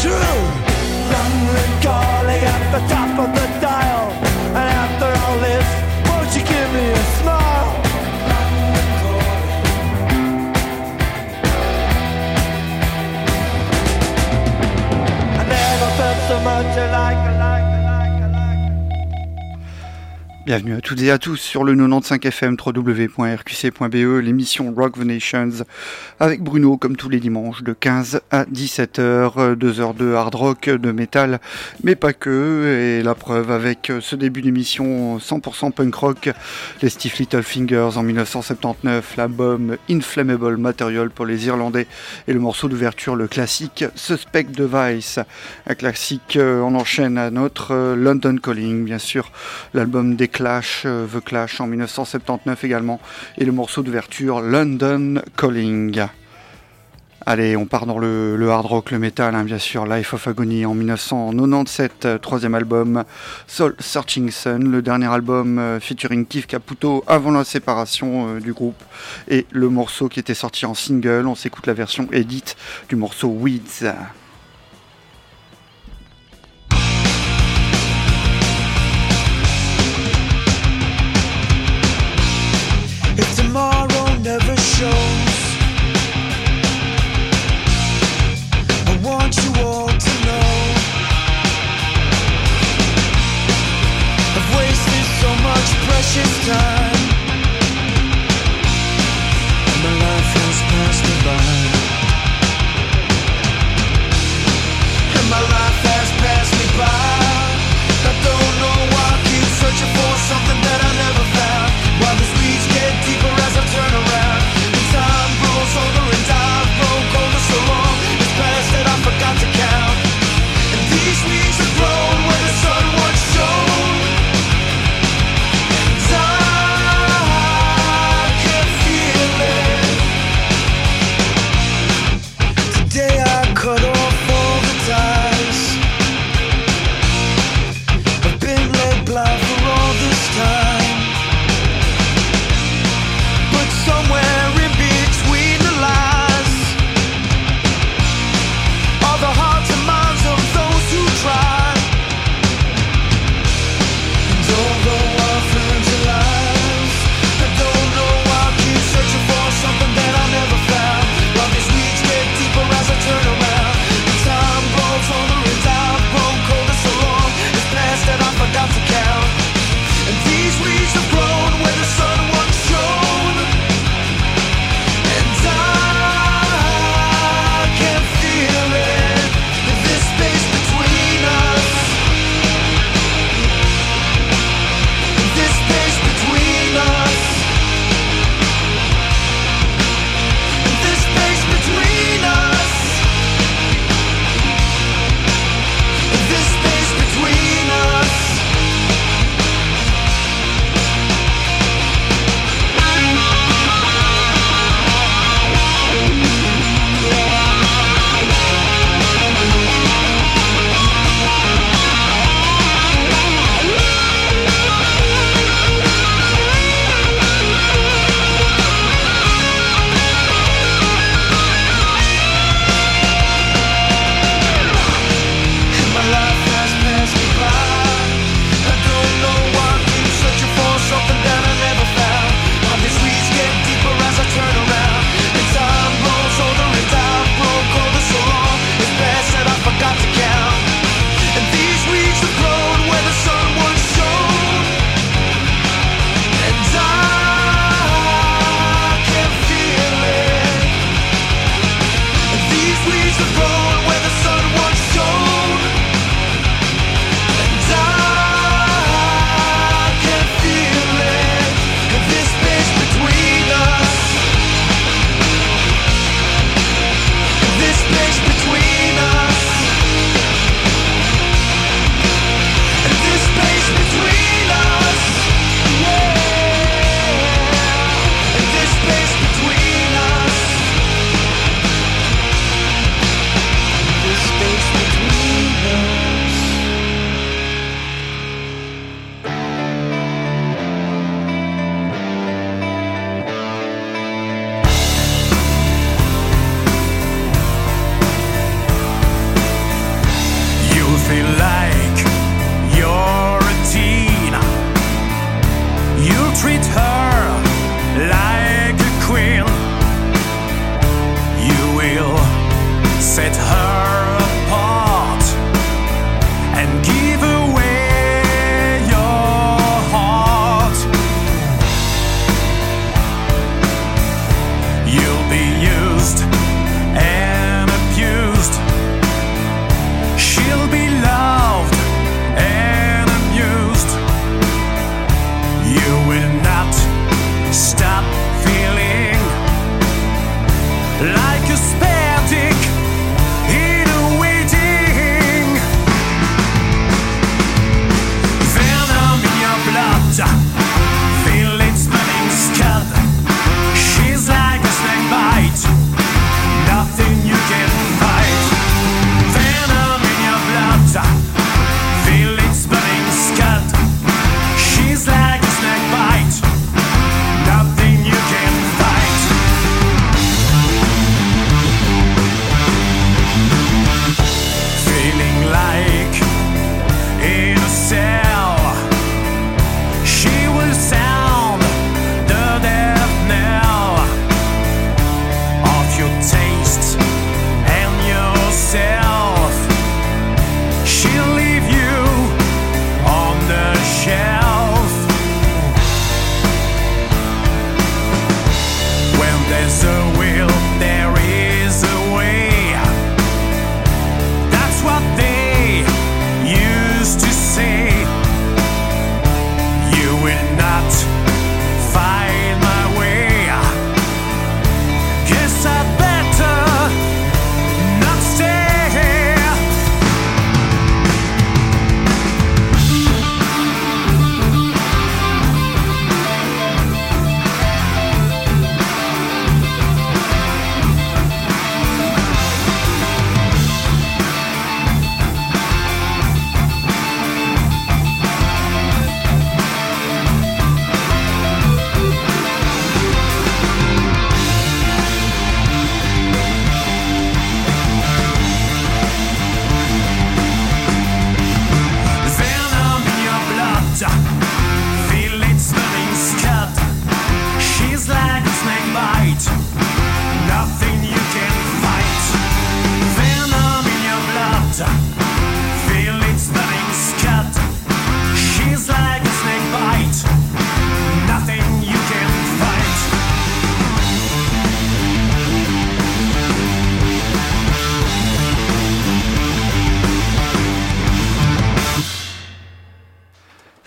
true. London calling at the top of the dial. And after all this, won't you give me a smile? I never felt so much alike. Bienvenue à toutes et à tous sur le 95 FM www.rqc.be, l'émission Rock the Nations avec Bruno comme tous les dimanches de 15 à 17h, 2 heures de hard rock, de métal, mais pas que, et la preuve avec ce début d'émission 100% punk rock, les Stiff Little Fingers en 1979, l'album Inflammable Material pour les Irlandais et le morceau d'ouverture, le classique Suspect Device, un classique, on enchaîne à notre London Calling, bien sûr, l'album des Clash, The Clash en 1979 également, et le morceau d'ouverture London Calling. Allez, on part dans le hard rock, le metal, hein, bien sûr, Life of Agony en 1997, troisième album, Soul Searching Sun, le dernier album featuring Keith Caputo avant la séparation du groupe, et le morceau qui était sorti en single, on s'écoute la version edit du morceau Weeds. If tomorrow never shows, I want you all to know I've wasted so much precious time, and my life has passed me by, and my life has passed me by. I don't know why I keep searching for something that I never found. While the weeds get deeper as I turn around, and time grows older and I've grown colder so long it's past that I forgot to count. And these weeds have grown where the sun once shone. I can feel it.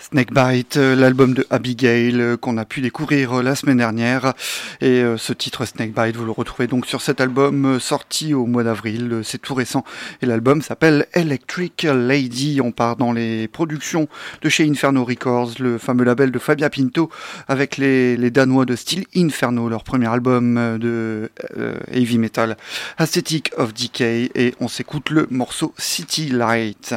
Snakebite, l'album de Abigail qu'on a pu découvrir la semaine dernière. Et ce titre Snakebite, vous le retrouvez donc sur cet album sorti au mois d'avril, c'est tout récent. Et l'album s'appelle Electric Lady. On part dans les productions de chez Inferno Records, le fameux label de Fabia Pinto, avec les Danois de Steel Inferno, leur premier album de heavy metal, Aesthetic of Decay. Et on s'écoute le morceau City Light.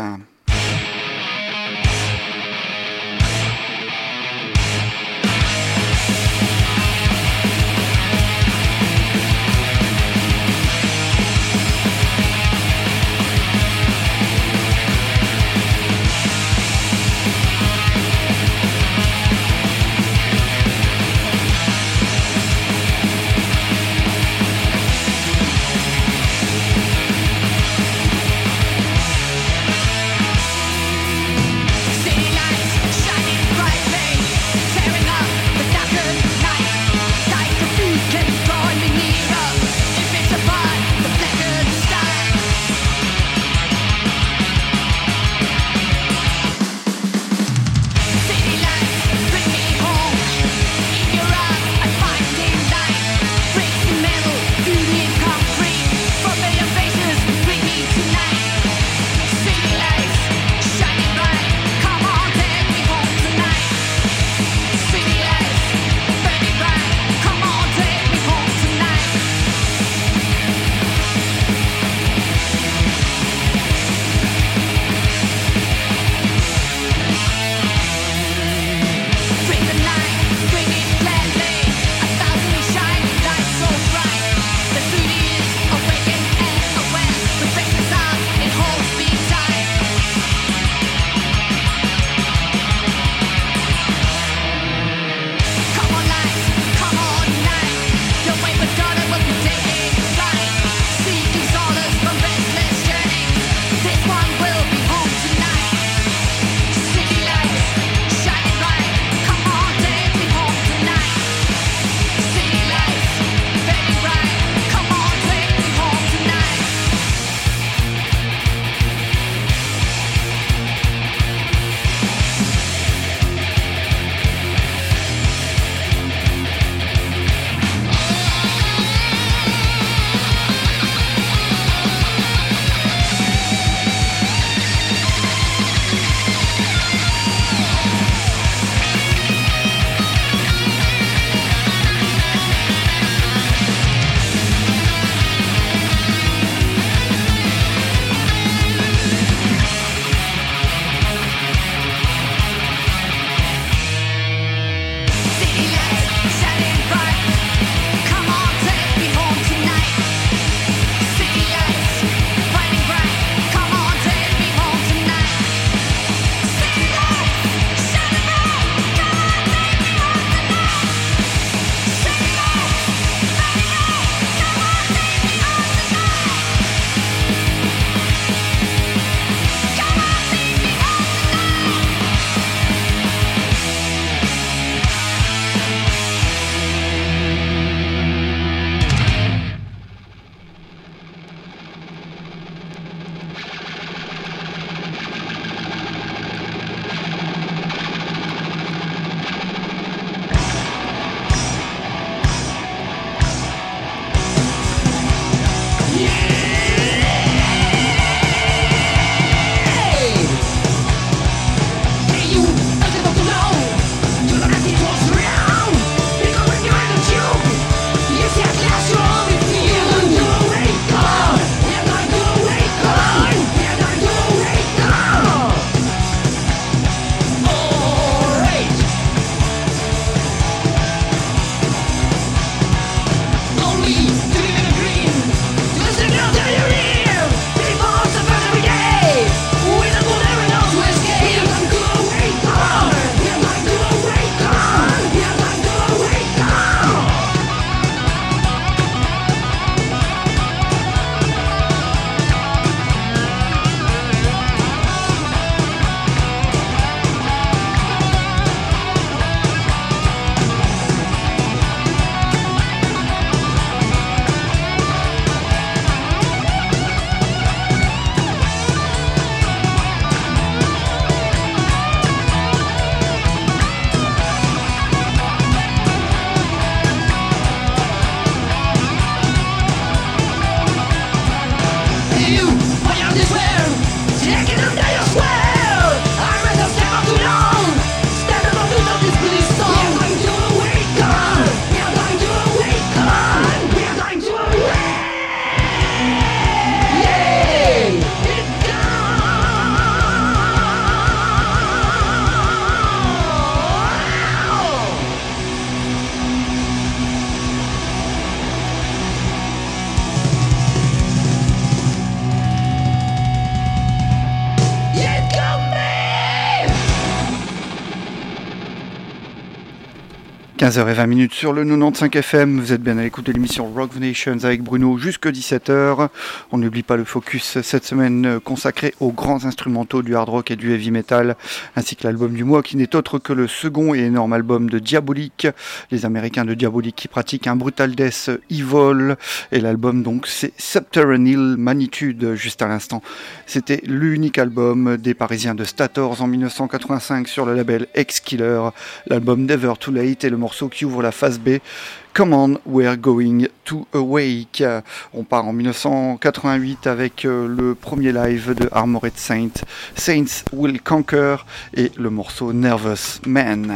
15h20 sur le 95 FM, vous êtes bien à l'écoute de l'émission Rock Nations avec Bruno jusque 17h. On n'oublie pas le focus cette semaine consacré aux grands instrumentaux du hard rock et du heavy metal, ainsi que l'album du mois qui n'est autre que le second et énorme album de Diabolique, les Américains de Diabolique qui pratiquent un brutal death evil, et l'album donc c'est Subterranean Magnitude juste à l'instant. C'était l'unique album des Parisiens de Stators en 1985 sur le label X-Killer, l'album Never Too Late et le morceau qui ouvre la phase B, Come On, We're Going to Awake. On part en 1988 avec le premier live de Armored Saint, Saints Will Conquer, et le morceau Nervous Man.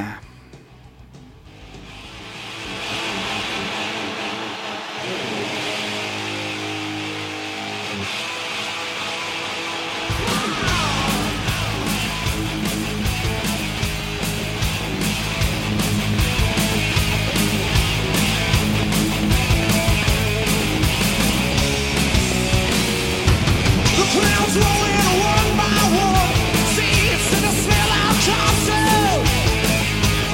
Rolling one by one, seeds to the smell of castle.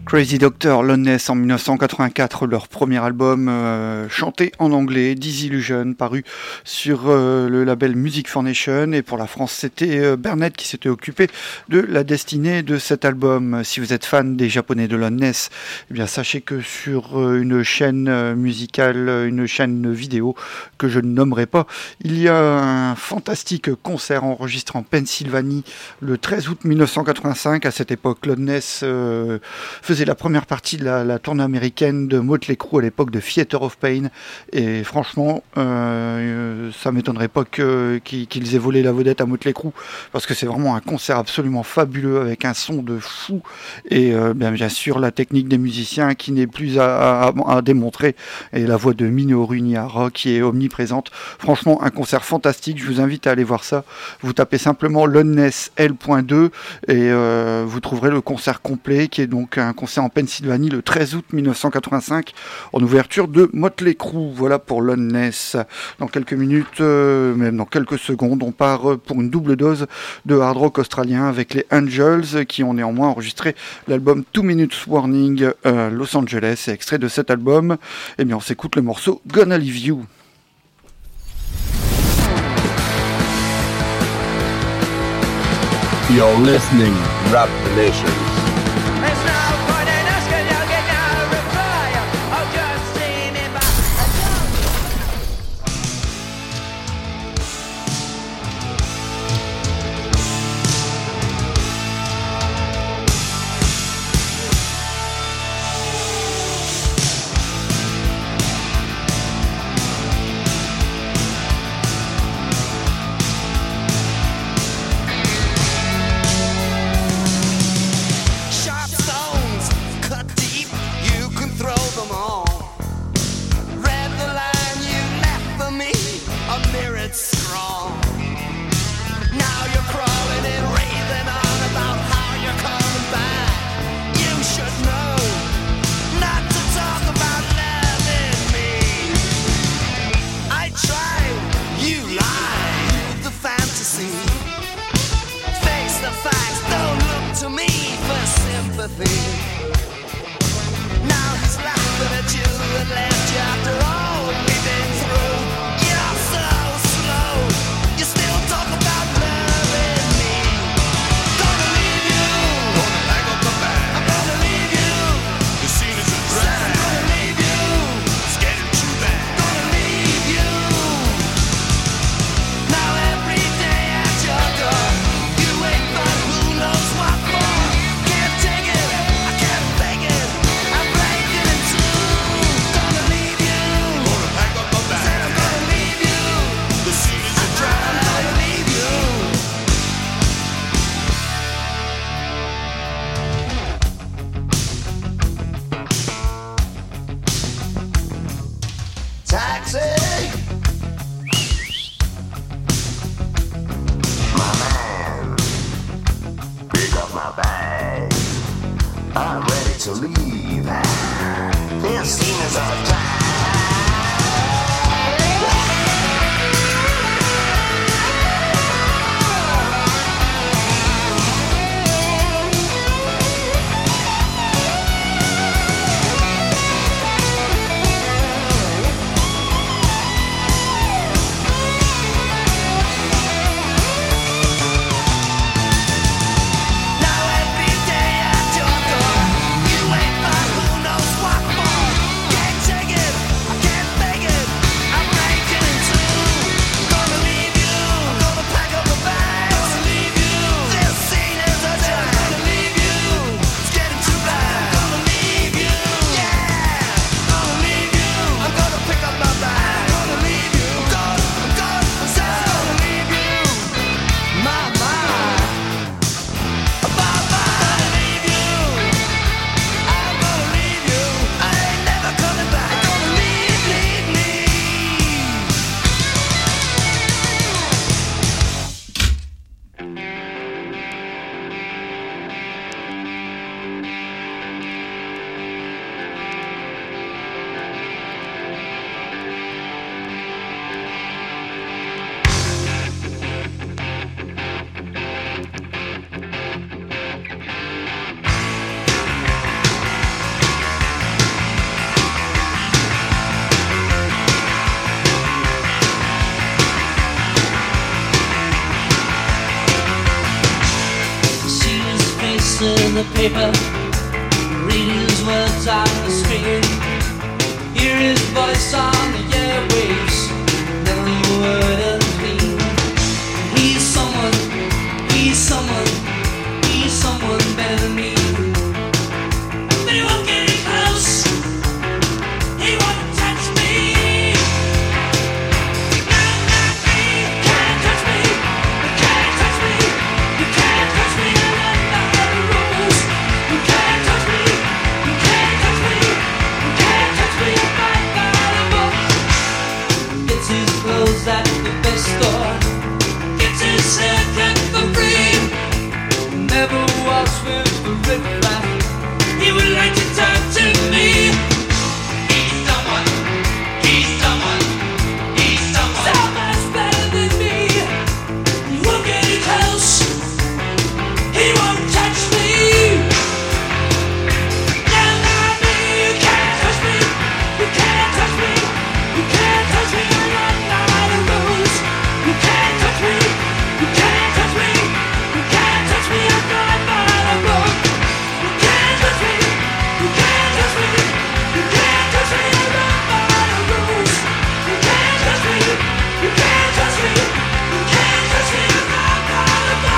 Crazy Doctor, Loneliness en 1984, leur premier album chanté en anglais, Disillusion, paru sur le label Music for Nation. Et pour la France, c'était Bernett qui s'était occupé de la destinée de cet album. Si vous êtes fan des Japonais de Loneliness, eh bien sachez que sur une chaîne musicale, une chaîne vidéo que je ne nommerai pas, il y a un fantastique concert enregistré en Pennsylvanie le 13 août 1985. À cette époque, Loneliness faisait la première partie de la tournée américaine de Motley Crue à l'époque de Theater of Pain, et franchement ça m'étonnerait pas qu'ils aient volé la vedette à Motley Crue, parce que c'est vraiment un concert absolument fabuleux avec un son de fou et bien sûr la technique des musiciens qui n'est plus à démontrer, et la voix de Minoru Nihara qui est omniprésente. Franchement un concert fantastique, je vous invite à aller voir ça. Vous tapez simplement Loneliness L.2 et vous trouverez le concert complet, qui est donc un concert en Pennsylvanie le 13 août 1985 en ouverture de Motley Crue. Voilà pour Loneliness. Dans quelques minutes, même dans quelques secondes, on part pour une double dose de hard rock australien avec les Angels, qui ont néanmoins enregistré l'album 2 Minutes Warning Los Angeles. Et extrait de cet album, eh bien on s'écoute le morceau Gonna Leave You. You're listening, Rap Nation. Take it. the paper, read his words on the screen, hear his voice on the airwaves, never a word unclean. He's someone, he's someone, he's someone better than me. But he won't get any close, he won't touch me. Not me, you can't touch me, you can't touch me, you can't touch me. I'm not the rules. You can't touch me, you can't touch me, you can't touch me. I'm not the book. Gets his clothes at the best store, gets his haircut for free. Never walks with the riffraff. He would like to talk to me. He's someone, he's someone, he's someone so much better than me. He won't get any close, he won't touch me. Now not me, you can't touch me, you can't touch me, you can't touch me. I'm not the rules. You can't touch me, you can't touch me, you can't touch me. I'm not by the book. You can't touch me, you can't touch me, you can't touch me. I'm not by the rules. You can't touch me, you can't touch me, you can't touch me. I'm not by the book.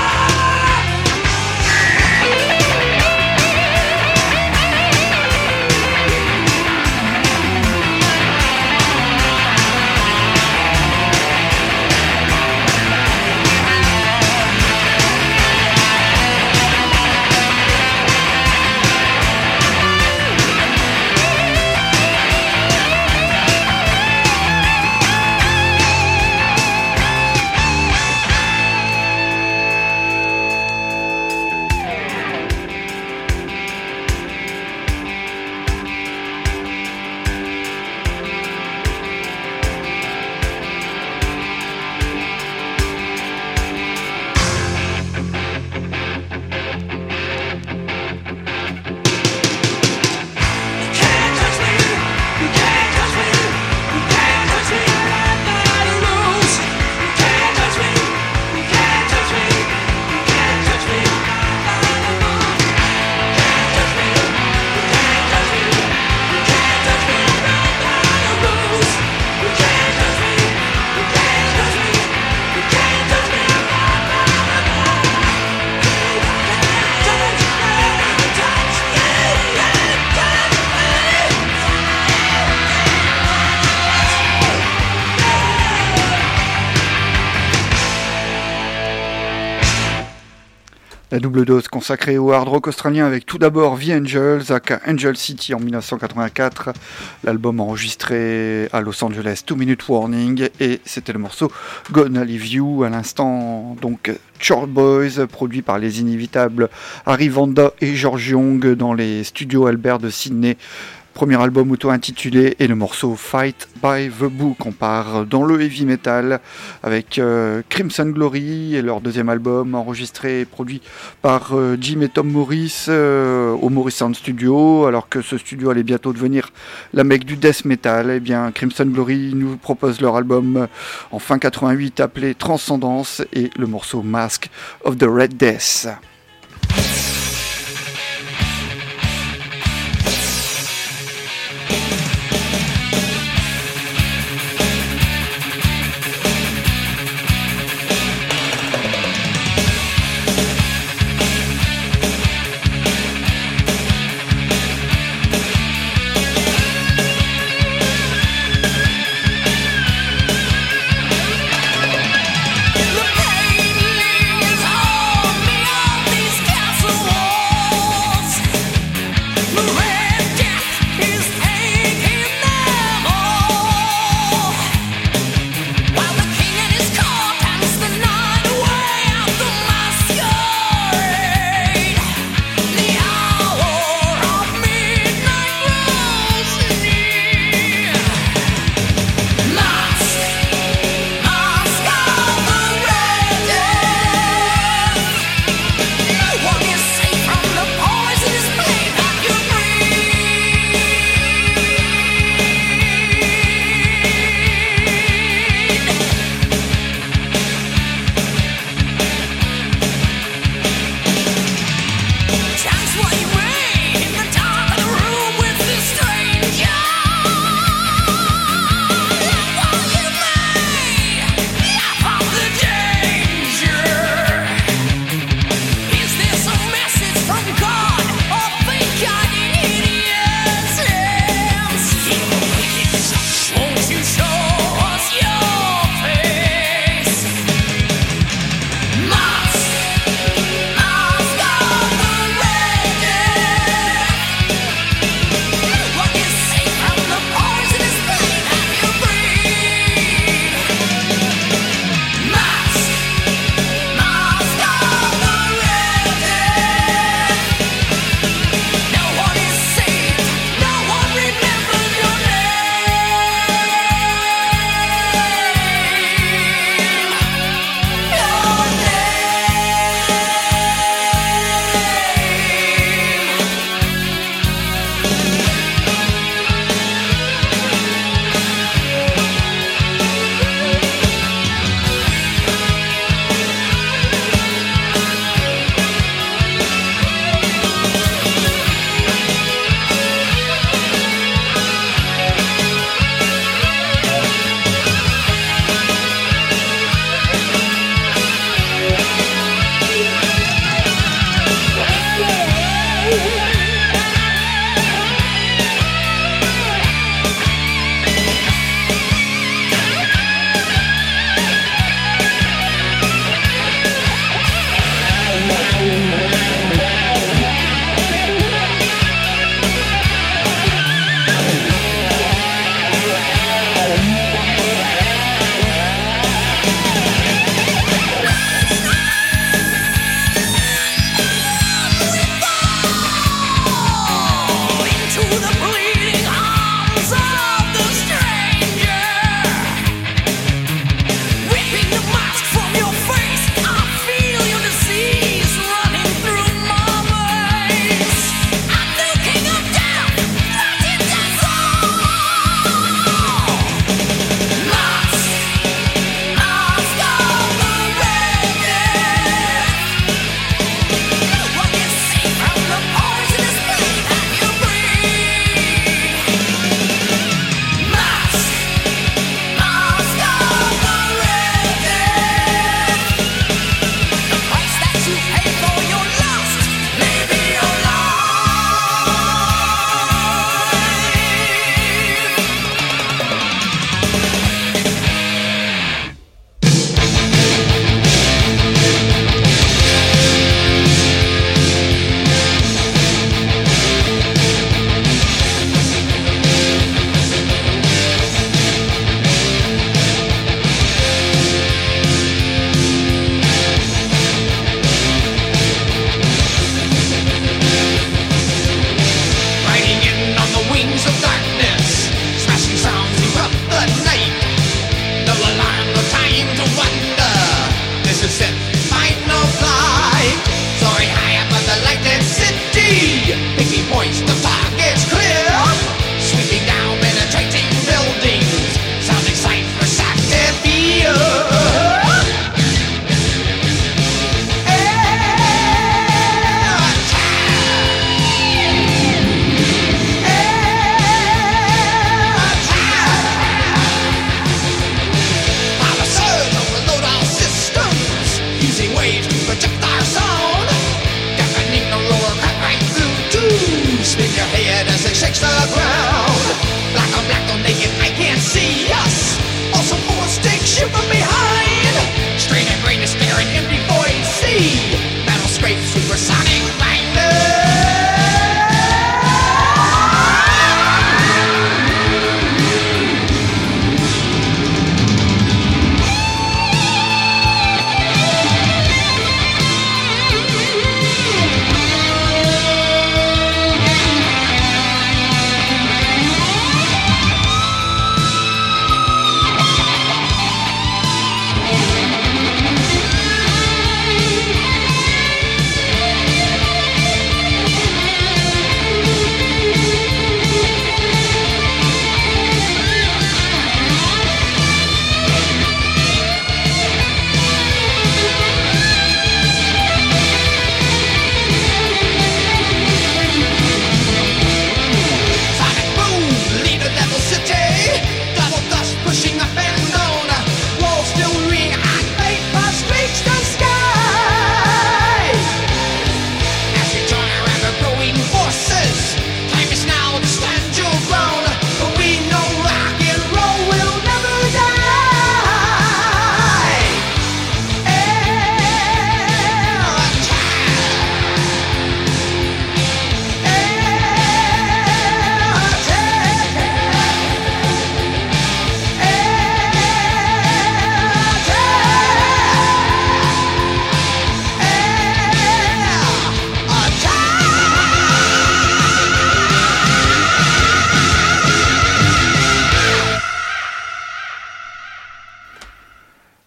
La double dose consacrée au hard rock australien avec tout d'abord The Angels, aka Angel City en 1984, l'album enregistré à Los Angeles, 2 Minute Warning, et c'était le morceau Gonna Leave You, à l'instant donc Short Boys, produit par les inévitables Harry Vanda et George Young dans les studios Albert de Sydney. Premier album auto-intitulé et le morceau Fight by the Book. On part dans le heavy metal avec Crimson Glory et leur deuxième album enregistré et produit par Jim et Tom Morris au Morris Sound Studio, alors que ce studio allait bientôt devenir la mecque du death metal. Eh bien, Crimson Glory nous propose leur album en fin 88 appelé Transcendence et le morceau Mask of the Red Death. The pain is on me.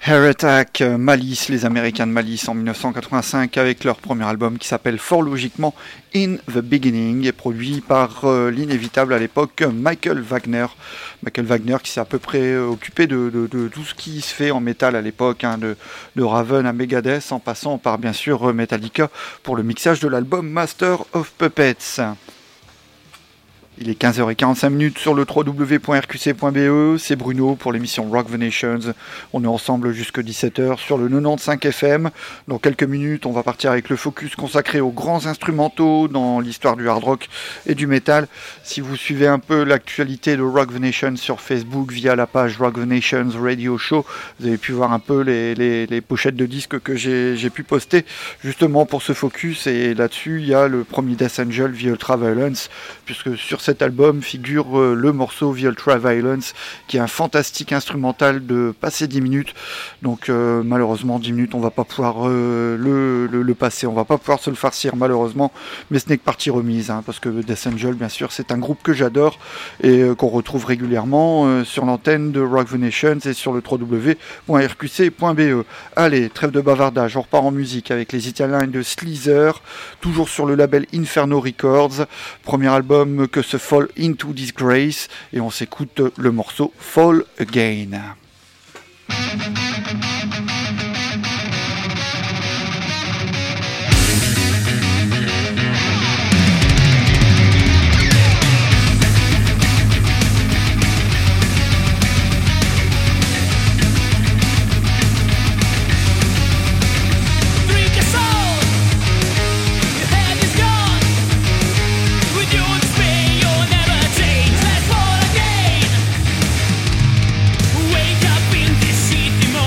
Heart Attack, Malice, les Américains de Malice en 1985 avec leur premier album qui s'appelle fort logiquement In the Beginning et produit par l'inévitable à l'époque Michael Wagner. Michael Wagner qui s'est à peu près occupé de tout ce qui se fait en métal à l'époque, hein, de Raven à Megadeth en passant par bien sûr Metallica pour le mixage de l'album Master of Puppets. Il est 15h45 sur le www.rqc.be, c'est Bruno pour l'émission Rock the Nations. On est ensemble jusqu'à 17h sur le 95 FM. Dans quelques minutes, on va partir avec le focus consacré aux grands instrumentaux dans l'histoire du hard rock et du metal. Si vous suivez un peu l'actualité de Rock the Nations sur Facebook via la page Rock the Nations Radio Show, vous avez pu voir un peu les pochettes de disques que j'ai pu poster justement pour ce focus. Et là-dessus, il y a le premier Death Angel, The Ultra Violence, puisque sur cet album figure le morceau The Ultra Violence qui est un fantastique instrumental de passer 10 minutes. Donc malheureusement 10 minutes on va pas pouvoir le passer, on va pas pouvoir se le farcir malheureusement, mais ce n'est que partie remise, hein, parce que Death Angel bien sûr c'est un groupe que j'adore et qu'on retrouve régulièrement sur l'antenne de Rock the Nations et sur le www.rqc.be. Allez, trêve de bavardage, on repart en musique avec les Italiens de Sleazer, toujours sur le label Inferno Records, premier album que se Fall into Disgrace, et on s'écoute le morceau Fall Again. Wake up in this city.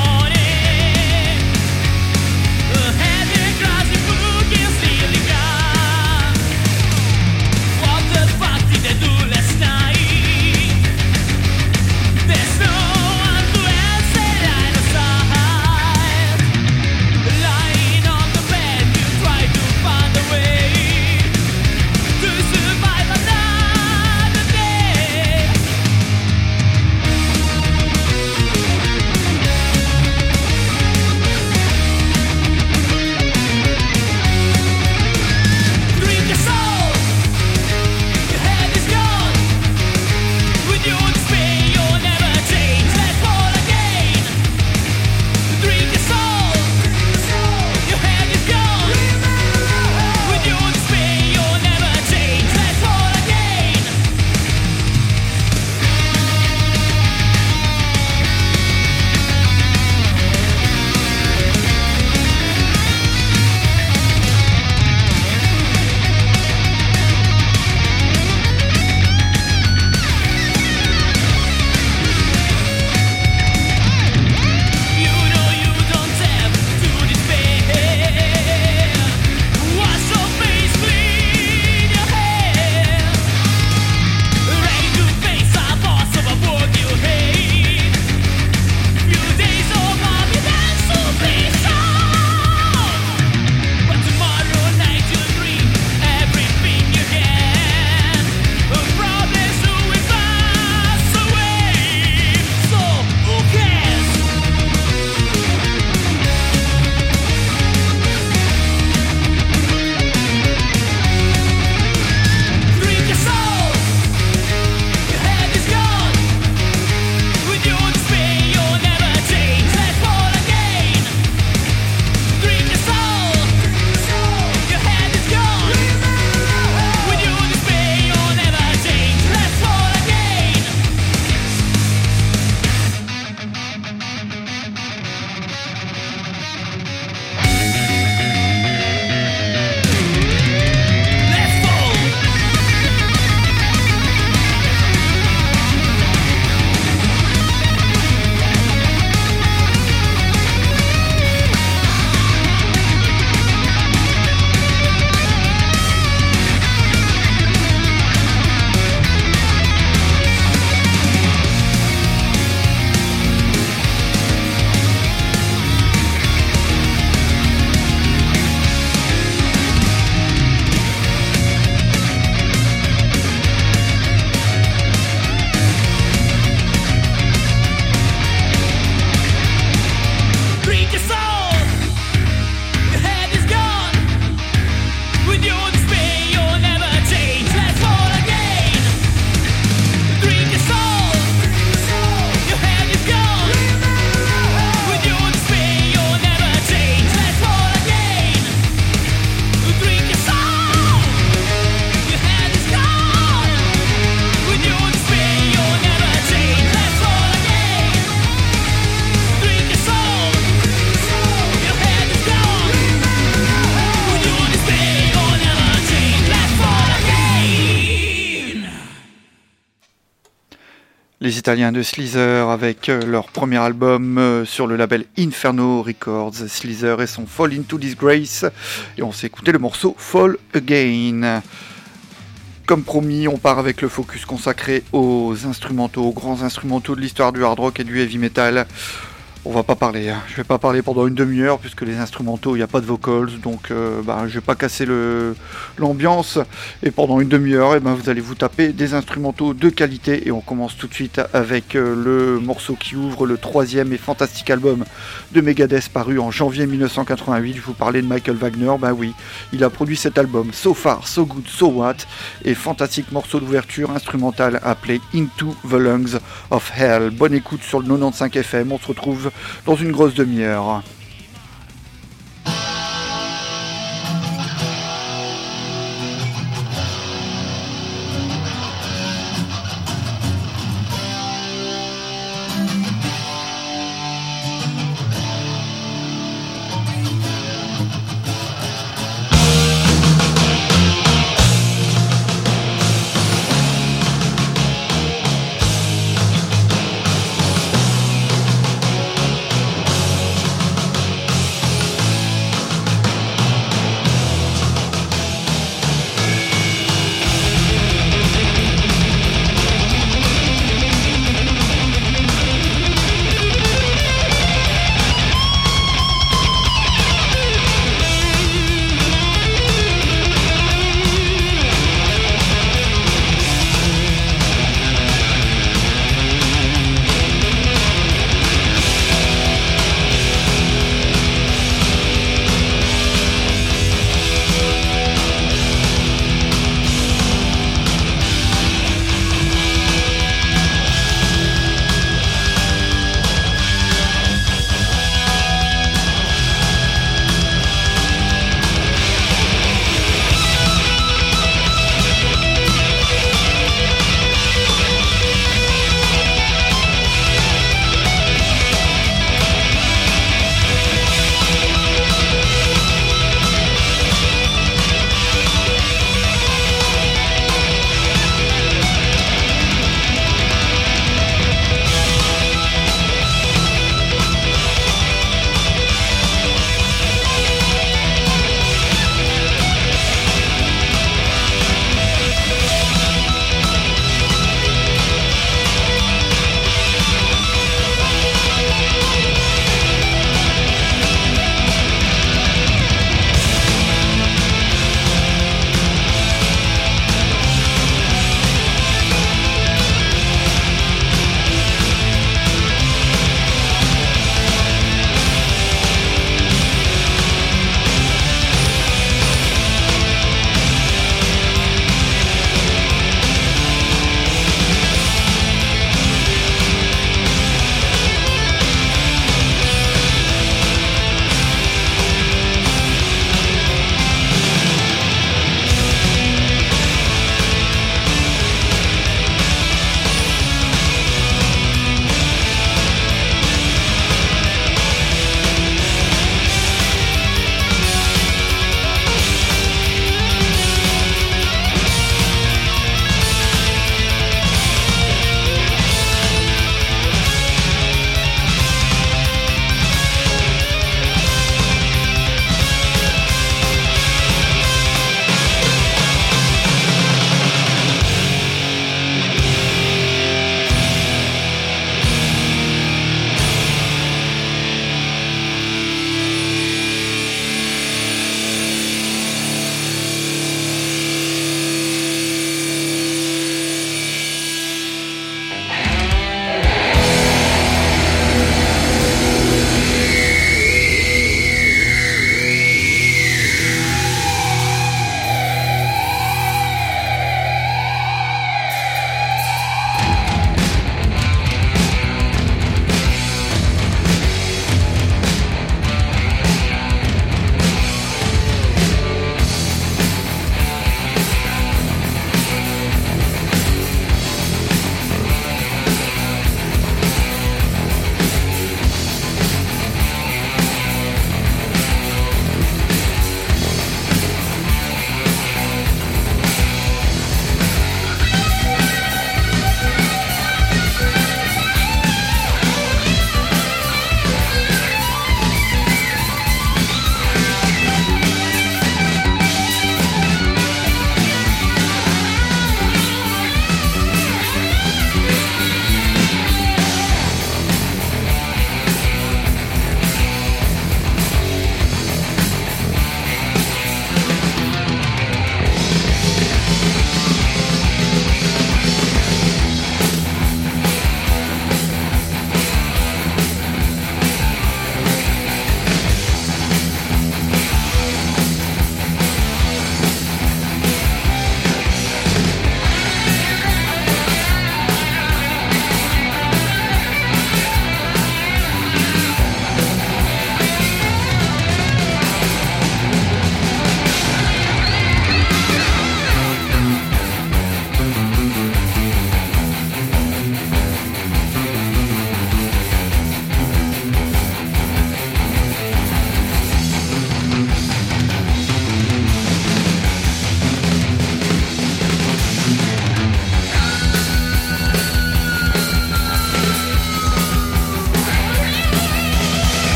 Les Italiens de Sleazer avec leur premier album sur le label Inferno Records. Sleazer et son Fall into Disgrace. Et on s'est écouté le morceau Fall Again. Comme promis, on part avec le focus consacré aux instrumentaux, aux grands instrumentaux de l'histoire du hard rock et du heavy metal. On va pas parler, je vais pas parler pendant une demi-heure puisque les instrumentaux, il n'y a pas de vocals, donc je vais pas casser l'ambiance. Et pendant une demi-heure, vous allez vous taper des instrumentaux de qualité. Et on commence tout de suite avec le morceau qui ouvre le 3e et fantastique album de Megadeth paru en janvier 1988. Je vous parlais de Michael Wagner, oui, il a produit cet album So Far, So Good, So What, et fantastique morceau d'ouverture instrumental appelé Into the Lungs of Hell. Bonne écoute sur le 95 FM, on se retrouve dans une grosse demi-heure.